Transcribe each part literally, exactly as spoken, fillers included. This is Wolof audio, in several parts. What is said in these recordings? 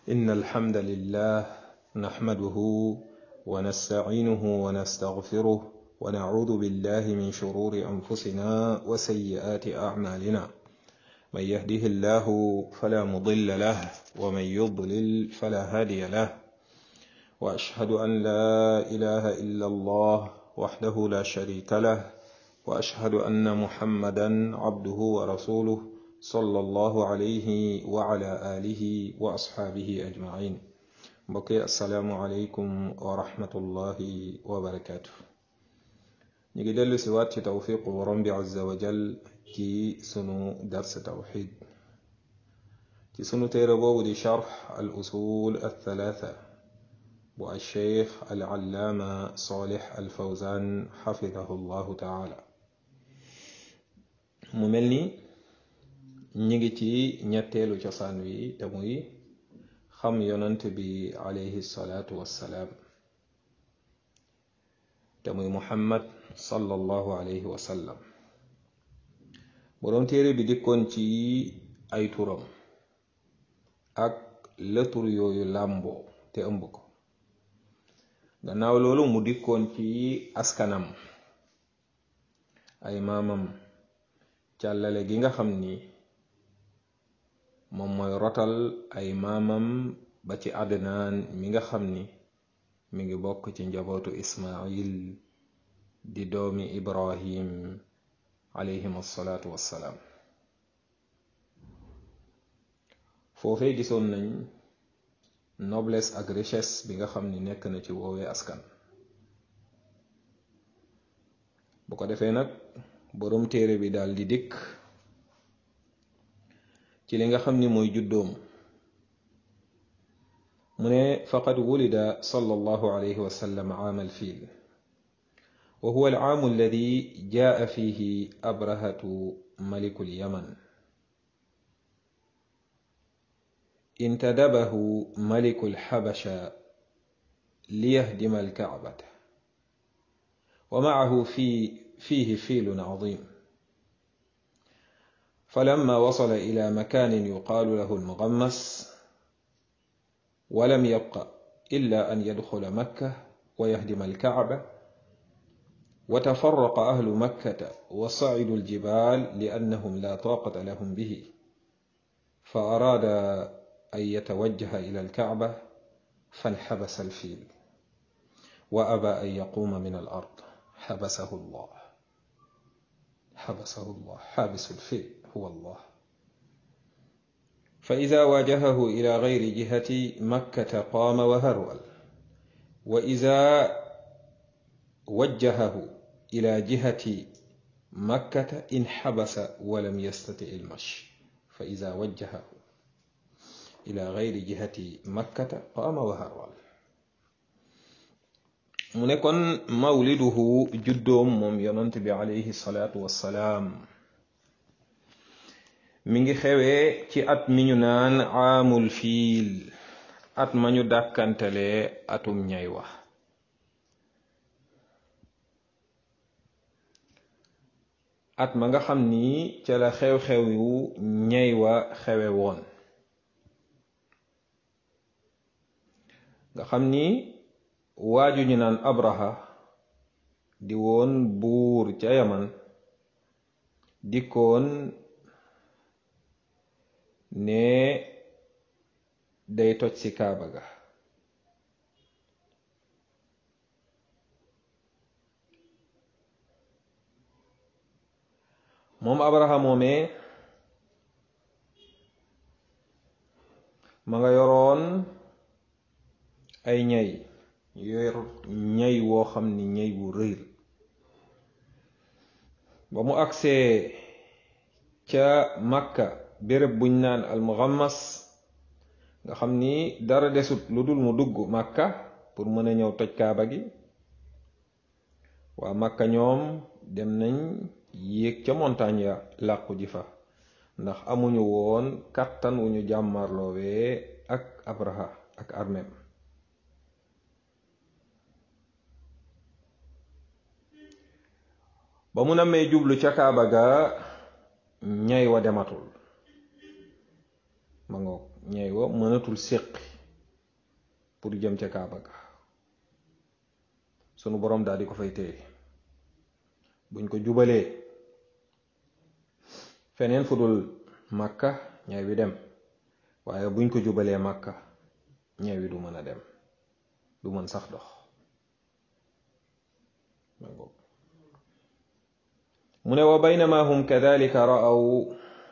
إن الحمد لله نحمده ونستعينه ونستغفره ونعوذ بالله من شرور أنفسنا وسيئات أعمالنا من يهده الله فلا مضل له ومن يضلل فلا هادي له وأشهد أن لا إله إلا الله وحده لا شريك له وأشهد أن محمدا عبده ورسوله صلى الله عليه وعلى آله وأصحابه أجمعين بقي السلام عليكم ورحمة الله وبركاته نيجي دلو سوات توفيق ورب عز وجل كي سنو درس توحيد كي سنو تيربو دي شرح الأصول الثلاثة والشيخ العلامة صالح الفوزان حفظه الله تعالى مملني نيجي تي ñettelu cosaan wi te muy xam yonant bi alayhi salatu wassalaam te muy muhammad sallallahu alayhi wa sallam boroom téere bi dikkoon ci ay turam ak la tur yooyu làmboo te ëmb ko gannaaw loolu mu dikkoon ci askanam ay maamam càllale gi nga xam ni moom mooy rotal ay maamam ba ci adnaan mi nga xam ni mi ngi bokk ci njabootu ismail di doomi ibrahim alayhim assalaatu wassalaam foofee gisoon nañ noblesse ak richesse bi nga xam ni nekk na ci woowee askan bu ko defee nag boroom téere bi daal di dikk ci li nga xam ni mooy juddoom mu ne faqad wulida sallallahu alayhi wa sallam aam alfiil wa huwa alaamu alladi jaa fihi abrahatu maliku lyaman intadabahu maliku lxabasha liyahdima alkacbata wa macahu fi fihi fiilun cadim فلما وصل إلى مكان يقال له المغمس ولم يبق إلا أن يدخل مكة ويهدم الكعبة وتفرق أهل مكة وصعدوا الجبال لأنهم لا طاقة لهم به فأراد أن يتوجه إلى الكعبة فانحبس الفيل وأبى أن يقوم من الأرض حبسه الله حبسه الله حابس الفيل هو الله فإذا واجهه إلى غير جهة مكة قام وهرول وإذا وجهه إلى جهة مكة انحبس ولم يستطع المشي فإذا وجهه إلى غير جهة مكة قام وهرول mu nekkoon mawliduhu juddoom moom yonant bi alayhi salaatu wassalaam mi ngi xewee ci at mi ñu naan aamul fiil at ma ñu dàkkantale atum ñay wa at ma nga xam ni ca la xew-xew yu ñay wa xewe woon nga xam ni waaju ñu naan abraha di woon buur ca yaman dikkoon ne day toj ci kaaba ga moom abraha moomee ma nga yoroon ay ñay yor ñay woo xam ni ñay wu rëy ba mu agsee ca makka béréb buñ naan almugammas nga xam ni dara desut lu dul mu dugg makka pour mën a ñëw toj kaaba gi waa makka ñoom dem nañ yéeg ca montagne ya làqu ji fa ndax amuñu woon kàttan wu ñu jàmmarloowee ak abraha ak armem ba mu namee jublu ca kaaba ga ñay wa dematul ma ngoog ñay wa mënatul séqi pour jëm ca Kaaba ga sunu boroom daal di ko fay téye buñ ko jubalee feneen fu dul Makka ñay wi dem waaye buñ ko jubalee Makka ñay wi du mën a dem du mën sax dox mu ne wa baynama hum kadhalika ra'aw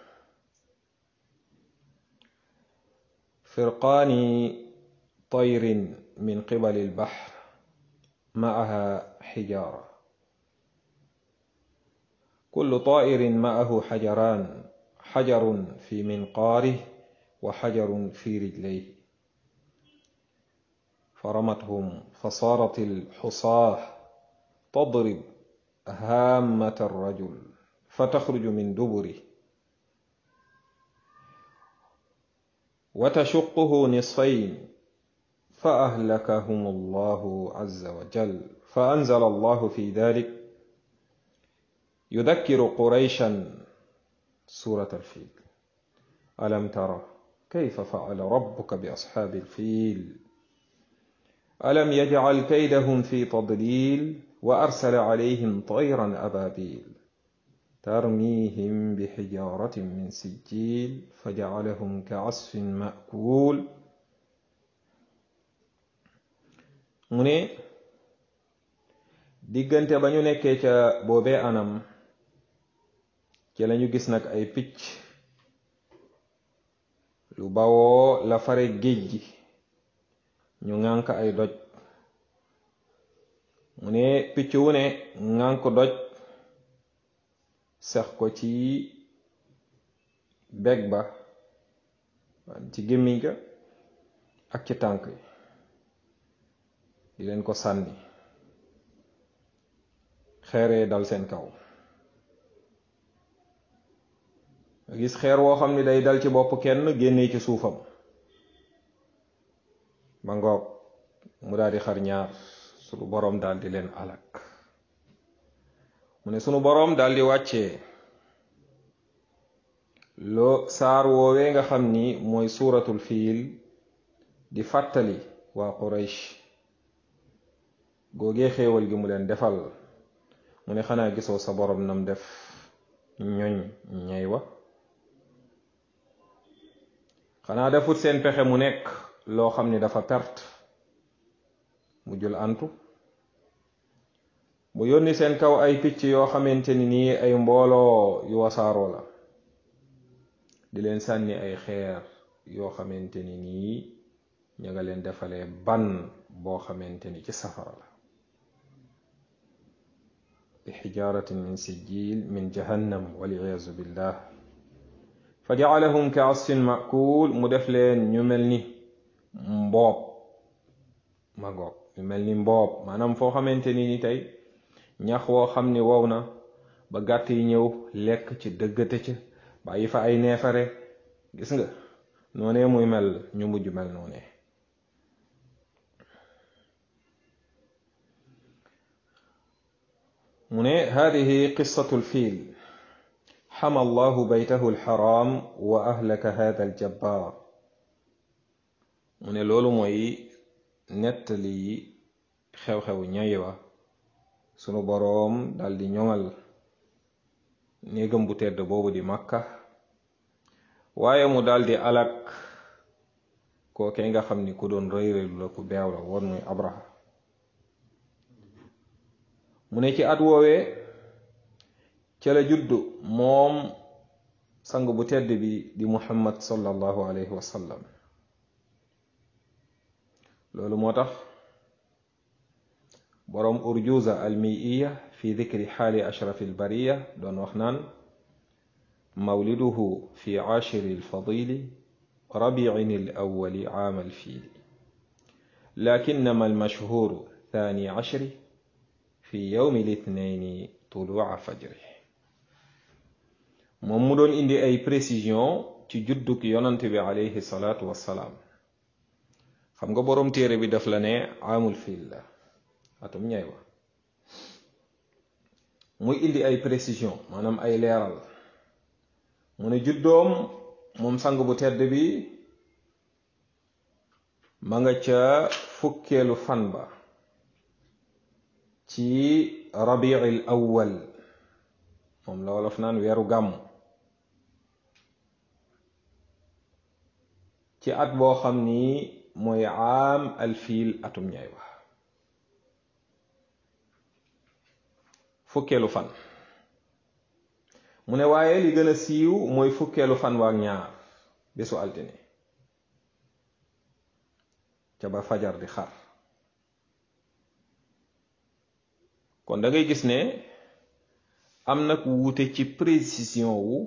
firqaani tayrin min qibali al-bahr ma'aha hijaara kullu taa'irin ma'ahu hajaraan hajarun fi minqaarihi wa hajarun fi rijlayhi فرمتهم فصارت الحصاة تضرب هامة الرجل فتخرج من دبره وتشقه نصفين فأهلكهم الله عز وجل فأنزل الله في ذلك يذكر قريشا سورة الفيل ألم ترى كيف فعل ربك بأصحاب الفيل ألم يجعل كيدهم في تضليل وأرسل عليهم طيرا أبابيل ترميهم بحجارة من سجيل فجعلهم كعصف مأكول mu ne diggante ba ñu nekkee ca boobee anam ci lañu gis nag ay picc lu bawoo la fare géej gi ñu ŋànk ay doj mu ne picc wu ne ŋànk doj sex ko ci beg ba ci gémmiñ ga ak ci tànk yi di leen ko sànni xeeree dal seen kaw nga gis xeer woo xam ni day dal ci bopp kenn génnee ci suufam ba ngoog mu daal di xar ñaar sunu boroom daal di leen alak mu ne sunu boroom daal di wàccee loo saar woowee nga xam ni mooy suuratul fiil di fàttali waa Quraysh googee xéewal gi mu leen defal mu ne xanaa gisoo sa boroom nam def ñoñ ñay wa xanaa defut seen pexe mu nekk loo xam ni dafa perte mu jul antu mu yónni seen kaw ay picc yoo xamante ni nii ay mbooloo yu wasaaroo la di leen sànni ay xeer yoo xamante ni nii ña nga leen defalee ban boo xamante ni ci safara la bi xijaaratin min sijil min jahannam waliyaazu billah fa jacalahum ka asfin makuul mu def leen ñu mel ni mboob ma goog ñu mel ni mboob maanaam foo xamante ni ni tey ñax woo xam ni wow na ba gàtt yi ñëw lekk ci dëggate ca bàyyi fa ay neefare gis nga noonee muy mel ñu mujj mel noonee mu ne hadihi qissatu lfiil xama allahu baytahu alxaram wa ahlaka hada aljabbar mu ne loolu mooy nettali xew-xew ñay wa sunu boroom daldi ñoŋal néegam bu tedd boobu di Makka waaye mu daldi alak kookee nga xam ni ku doon rëy rëylu la ku beew la woon muy Abraha mu ne ci at woowee ca la juddu moom sang bu tedd bi di Muhammad sallallahu alayhi wa sallam loolu moo tax boroom urjuza almiiya fi dikri xaali ashraf albariya doon wax naan mawliduhu fi ashiri alfadili rabiin alawali aam alfiili lakinama almashhuru thani ashri fi yowmi lithnayni tuluuca fajri moom mu doon indi ay précision ci judduk yonant bi alayhi salaatu wassalaam xam nga boroom téere bi daf la ne aamul fiil la atum ñay wa muy indi ay précision maanaam ay leeral mu ne juddoom moom sang bu tedd bi ma nga ca fukkeelu fan ba ci rabiul awwal moom la wolof naan weeru gàmmu ci at boo xam ni mooy aam alfiil atum ñay wax fukkeelu fan mu ne waaye li gën a siiw mooy fukkeelu fan waak ñaar bésu altine ca ba fajar di xar kon da ngay gis ne am nag wuute ci précision wu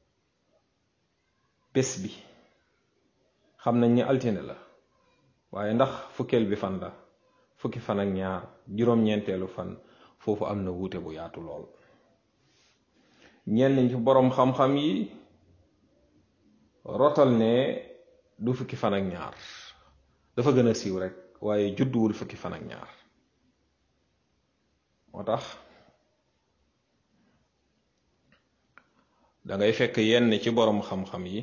bés bi xam nañ ni altine la waaye ndax fukkeel bi fan la fukki fan ak ñaar juróom-ñeenteelu fan foofu am na wuute bu yaatu lool ñenn ci boroom xam-xam yi rotal ne du fukki fan ak ñaar dafa gën a siiw rek waaye judduwul fukki fan ak ñaar moo tax da ngay fekk yenn ci boroom xam-xam yi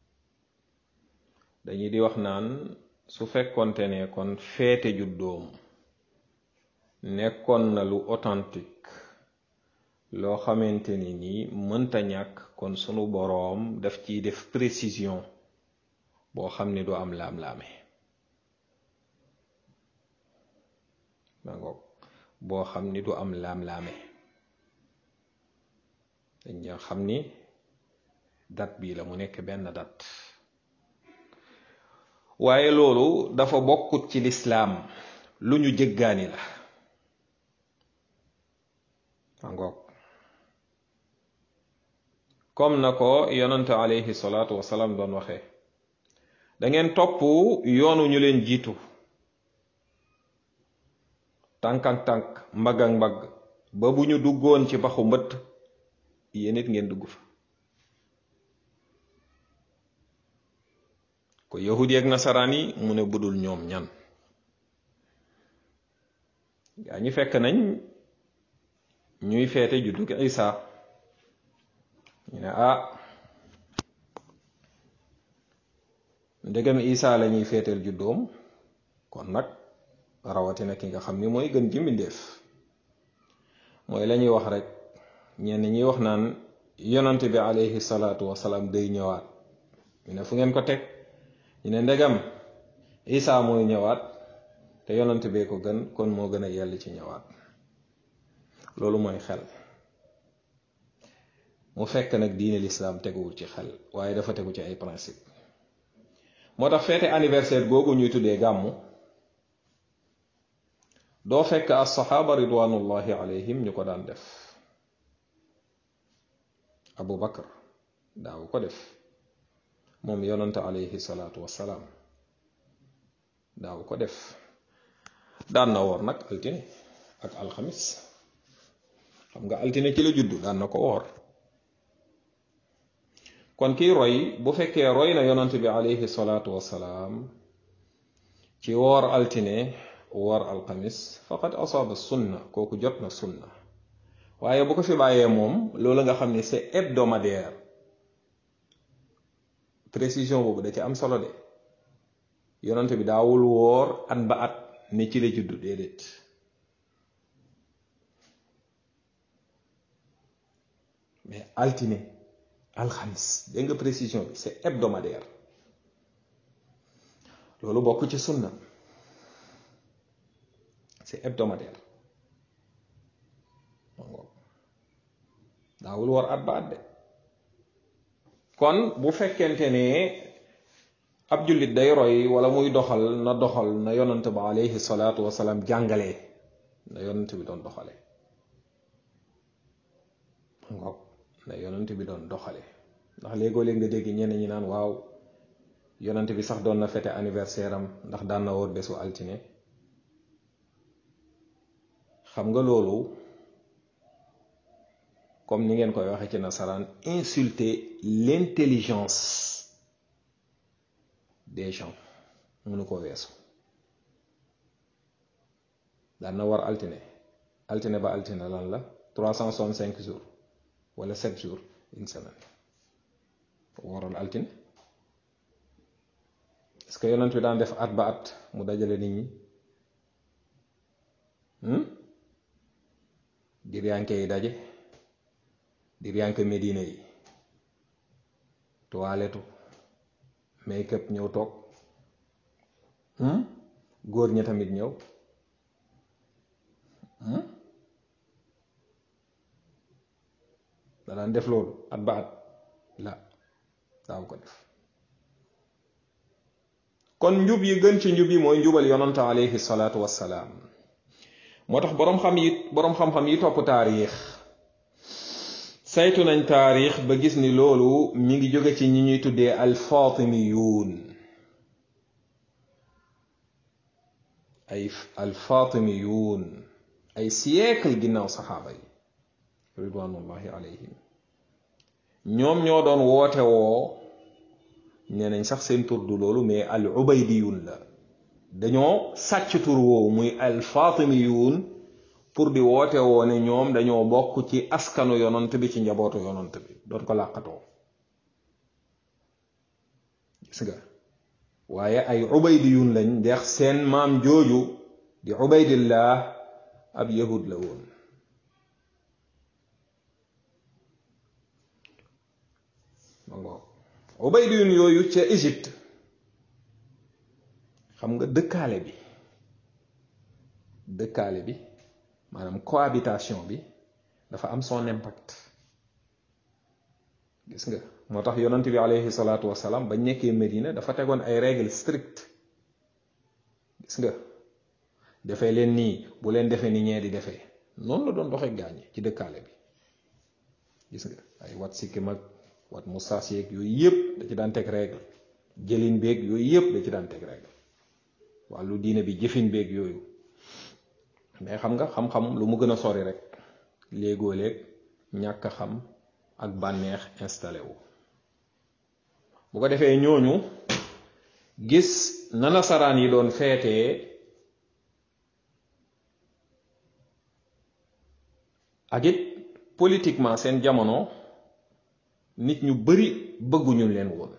dañuy di wax naan su fekkonte ne kon feete juddoom nekkoon na lu authentique loo xamante ni nii mënta ñàkk kon sunu boroom daf ciy def précision boo xam ni du am laam-laame ma ngoog boo xam ni du am laam-laame dañ xam ni date bii la mu nekk benn date waaye loolu dafa bokkut ci lislaam lu ñu jëggaani la ma ngoog comme na ko yonante alayhi salaatu wasalaam doon waxee da ngeen topp yoonu ñu leen jiitu tànk ak tànk mbagg ak mbagg ba bu ñu duggoon ci baxu mbëtt yéen it ngeen dugg fa ko yahudi ak nasaraan yi mu ne budul ñoom ñan gaa ñi fekk nañ ñuy feete juddu gi Isa ñu ne ah ndegam Isa la ñuy feeteel juddoom kon nag rawatina ki nga xam ni mooy gën ji mbindéef mooy la ñuy wax rek ñenn ñi wax naan yonante bi alayhi salaatu wasalaam day ñëwaat ñu ne fu ngeen ko teg ñu ne ndegam Isa mooy ñëwaat te yonante bee ko gën kon moo gën a yell ci ñëwaat loolu mooy xel mu fekk nag diine lislaam teguwul ci xel waaye dafa tegu ci ay principe moo tax feete anniversaire googu ñuy tuddee gàmmu doo fekk as-saxaaba ridwanullahi alayhim ñu ko daan def Abu Bakar daaw ko def moom yonante alayhi salaatu wassalaam daaw ko def daan na woor nag altine ak alxamis xam nga altine ci la juddu daan na ko woor kon kii roy bu fekkee roy na yonante bi alayhi salaatu wassalaam ci woor altine woor alxamis faqad asaaba sunna kooku jot na sunna waaye bu ko fi bàyyee moom loolu nga xam ne c'est hebdomadaire précision boobu da ci am solo de yonante bi daawul woor at ba at ne ci la juddu déedéet mais altine alxamis dégg nga précision bi c'est hebdomadaire loolu bokk ci sunna c'est hebdomadaire daawul woor at ba at de kon bu fekkente ne ab jullit day roy wala muy doxal na doxal na yonant ba alayhi salaatu wasalaam jàngalee na yonant bi doon doxale ngoog na yonant bi doon doxale ndax léegoo léeg nga dégg ñenn ñi naan waaw yonant bi sax doon na fete anniversaire am ndax daan na woor bésu altine xam nga loolu comme ni ngeen koy waxee ci nasaraan insulter l'intelligence des gens mënu ko weesu daan na war altine altine ba altine lan la trois cent soixante-cinq jours wala sept jours une semaine waroon altine est-ce que yonent bi daan def at ba at mu dajale nit ñi dir yanke yi daje dir yanke Medina yi toiletu make-up ñëw toog góor ña tamit ñëw da daan def loolu at ba at la daaw ko def kon njub yi gën ci njub yi mooy njubal yonante alayhi salaatu wassalaam moo tax boroom xam yi boroom xam-xam yi topp taarix saytu nañ taarix ba gis ni loolu mi ngi jóge ci ñi ñuy tuddee alfatimiyuun ay alfatimiyuun ay siècle ginnaaw saxaaba yi ridwanullahi alayhim ñoom ñoo doon woote woo nee nañ sax seen tur du loolu mais al ubaydiyun la dañoo sàcc tur woowu muy al fatimiyun pour di woote woo ne ñoom dañoo bokk ci askanu yonant bi ci njabootu yonant bi doon ko làqatoo gis nga waaye ay ubaydiyun lañ ndeex seen maam jooju di ubaydillah ab yahud la woon ubaydiyun yooyu ca Égypte xam nga dëkkaale bi dëkkaale bi maanaam cohabitation bi dafa am son impact gis nga moo tax yonent bi alayhi salaatu wasalaam bañ nekkee Medina dafa tegoon ay règles strictes gis nga defee leen nii bu leen defee ni ñee di defee noonu la doon doxee gaañi ci dëkkaale bi gis nga ay wat sikki mag wat mustaas yeeg yooyu yëpp da ci daan teg règle jëlin beeg yooyu yëpp da ci daan teg règle wàllu diine bi jëfin beeg yooyu mais xam nga xam-xam lu mu gën a sori rek léegoo léeg ñàkk a xam ak bànneex installé wu bu ko defee ñooñu gis na nasaraan yi doon feetee ak it politiquement seen jamono nit ñu bari bëgguñu leen woon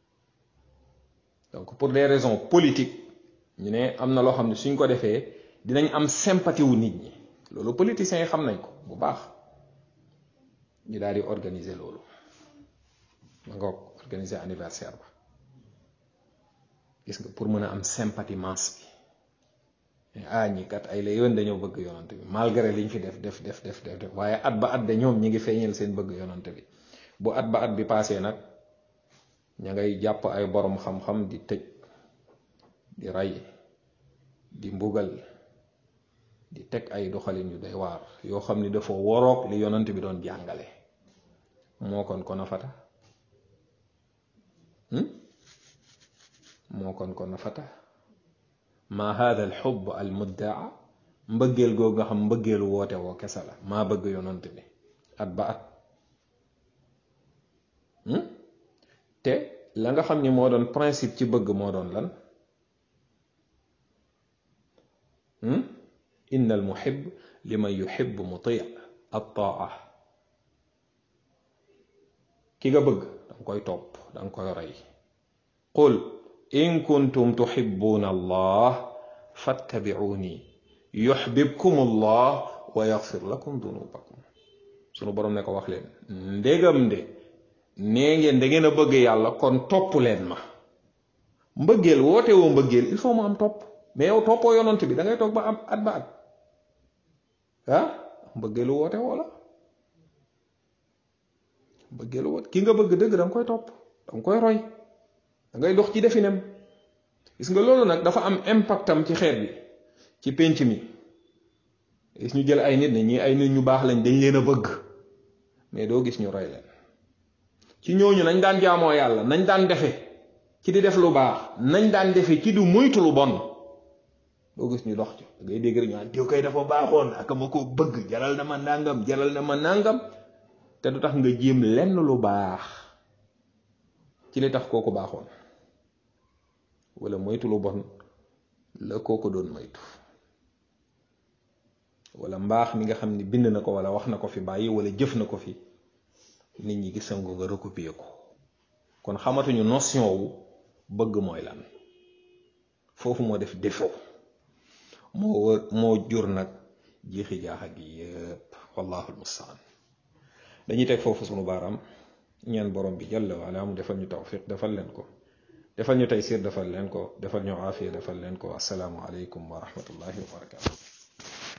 donc pour des raisons politiques ñu ne am na loo xam ne suñ ko defee dinañ am sympathie wu nit ñi loolu politiciens yi xam nañ ko bu baax ñu daal di organiser loolu ma nga organiser anniversaire ba gis nga pour mën a am sympathie masse bi ah ñi kat ay la yoon dañoo bëgg yonante bi malgré liñ fi def def def def def waaye at ba at de ñoom ñi ngi feeñal seen bëgg yonante bi bu at ba at bi passé nag ña ngay jàpp ay borom xam-xam di tëj di rey di mbugal di teg ay doxalin yu doy waar yoo xam ni dafa woroog li yonant bi doon jàngale moo kon kon a fata moo kon kon a fata ma hada al xubb al muddaa mbëggeel googu nga xam mbëggeelu woote woo kese la maa bëgg yonant bi at ba at te la nga xam ni moo doon principe ci bëgg moo doon lan inna al muhib liman yuhib muti at taa ki nga bëgg danga koy topp danga koy roy qul in kuntum tuhibbuna allah fattabi'uni yuhbibkum allah wa yaghfir lakum dunubakum sunu borom ne ko wax leen ndégam de nee ngeen da ngeen a bëgg yàlla kon topp leen ma mbëggeel woote woo mbëggeel il faut mu am topp mais yow toppoo yonant bi da ngay toog ba am at ba at ah mbëggeelu woote woo la mbëggeelu woote ki nga bëgg dëgg da nga koy topp da nga koy roy da ngay dox ci definem gis nga loolu nag dafa am impactam ci xeet bi ci pénc mi gis ñu jël ay nit ne ñi ay nit ñu baax lañ dañ leen a bëgg mais doo gis ñu roy leen ci ñooñu nañ daan jaamoo yàlla nañ daan defe ci di def lu baax nañ daan defe ci du moytu lu bon doo gis ñu dox ci ngay dégg rek ñu naan diw kay dafa baaxoon ak ma ko bëgg jaral na ma nàngam jaral na ma nàngam te du tax nga jéem lenn lu baax ci li tax kooku baaxoon wala moytu lu bon la kooku doon moytu wala mbaax mi nga xam ni bind na ko wala wax na ko fi bàyyi wala jëf na ko fi nit ñi gis nga nga recopier ko kon xamatuñu notion wu bëgg mooy lan foofu moo def défaut moo wër moo jur nag jiixi jaaxa gi yëpp wallahu almustaan. dañuy teg foofu sunu baaraam ñaan borom bi jalla wa ala mu defal ñu tawfiq defal leen ko defal ñu taysir defal leen ko defal ñu aafiya defal leen ko. assalaamu aleykum wa rahmatullahi wa barakatuh.